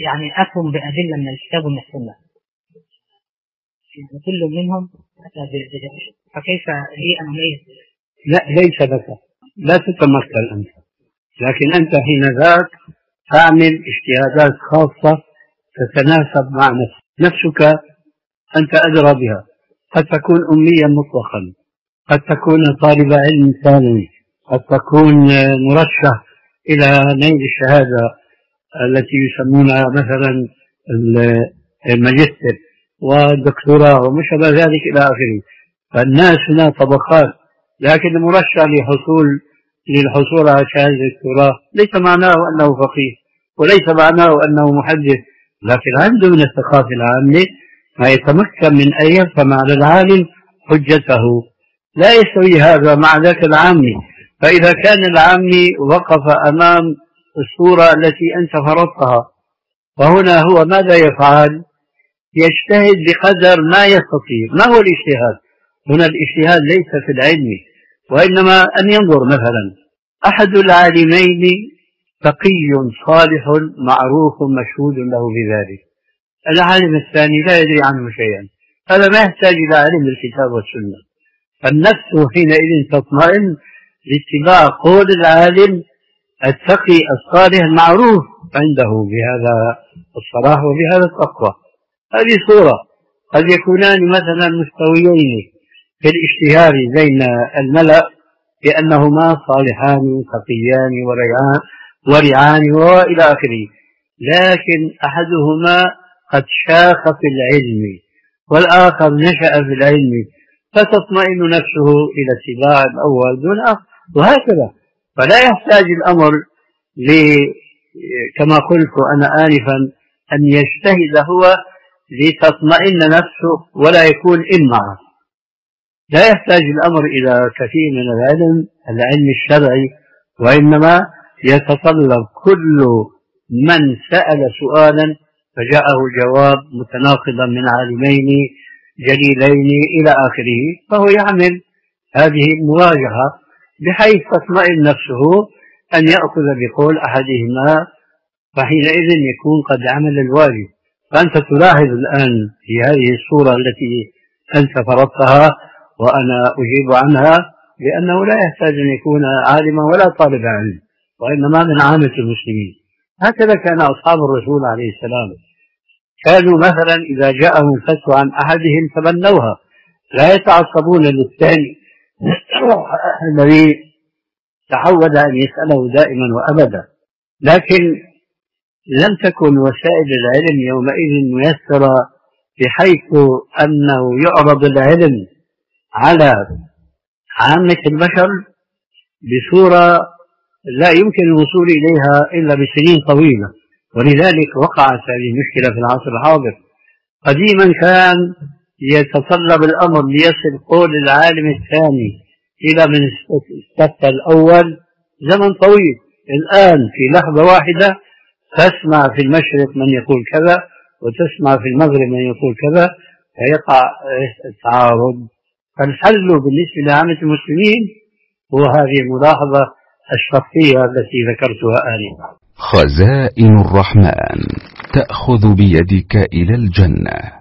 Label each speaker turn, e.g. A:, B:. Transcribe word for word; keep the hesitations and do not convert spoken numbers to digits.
A: يعني أتهم بأدلة من الكتاب ومن السنة، يعني كل منهم أتى بدليل، فكيف لي أن أميز؟
B: لا، ليس لك، لا تتمثل أنت، لكن أنت حين ذاك تعمل اجتهادات خاصة تتناسب مع نفسك. نفسك أنت أدرى بها، قد تكون أميا مطلقا، قد تكون طالب علم ثانوي، قد تكون مرشح إلى نيل الشهادة التي يسمونها مثلا الماجستير والدكتوراه وما شابه ذلك إلى آخره. فالناس هنا طبقات، لكن المرشح لحصول للحصول على شهادة الدكتوراه ليس معناه أنه فقيه، وليس معناه أنه محدث، لكن عنده من الثقافة العامة ما يتمكن من أن يفهم على العالم حجته. لا يستوي هذا مع ذاك العامي. فإذا كان العامي وقف أمام الصورة التي أنت فرضتها، فهنا هو ماذا يفعل؟ يجتهد بقدر ما يستطيع. ما هو الاجتهاد؟ هنا الاجتهاد ليس في العلم، وإنما أن ينظر مثلا أحد العالمين تقي صالح معروف مشهود له بذلك، العالم الثاني لا يدري عنه شيئا، هذا ما يحتاج إلى علم الكتاب والسنة. فالنفس حينئذ تطمئن لاتباع قول العالم التقي الصالح المعروف عنده بهذا الصلاح وبهذا التقوى. هذه صورة. قد يكونان مثلا مستويين في الاشتهار بين الملأ بأنهما صالحان تقيان ورعان ورعان وإلى آخره، لكن أحدهما قد شاخ في العلم والآخر نشأ في العلم، فتطمئن نفسه إلى اتباع الأول دون آخر، وهكذا. فلا يحتاج الأمر كما قلت أنا آنفا أن يجتهد هو لتطمئن نفسه ولا يكون إمعا. لا يحتاج الأمر إلى كثير من العلم العلم الشرعي، وإنما يتطلب كل من سأل سؤالا فجاءه الجواب متناقضا من عالمين جليلين إلى آخره، فهو يعمل هذه المواجهة بحيث تطمئن نفسه أن يأخذ بقول أحدهما، فحينئذ يكون قد عمل الواجب. فأنت تلاحظ الآن في هذه الصورة التي أنت فرضتها وأنا أجيب عنها بأنه لا يحتاج أن يكون عالما ولا طالب علم، وإنما من عامة المسلمين. هكذا كان أصحاب الرسول عليه السلام، كانوا مثلا إذا جاءهم فتوى عن أحدهم تبنوها، لا يتعصبون للثاني الذي تعود أن يسأله دائما وأبدا. لكن لم تكن وسائل العلم يومئذ ميسرة بحيث أنه يعرض العلم على عامة البشر بصورة لا يمكن الوصول إليها إلا بسنين طويلة، ولذلك وقعت هذه المشكلة في العصر الحاضر. قديما كان يتطلب الأمر ليصل قول العالم الثاني إلى من استفتى الأول زمن طويل. الآن في لحظة واحدة تسمع في المشرق من يقول كذا وتسمع في المغرب من يقول كذا، فيقع التعارض. فالحل بالنسبة لعامة المسلمين هو هذه الملاحظة الشخصية التي ذكرتها آنفا.
C: خزائن الرحمن تأخذ بيدك إلى الجنة.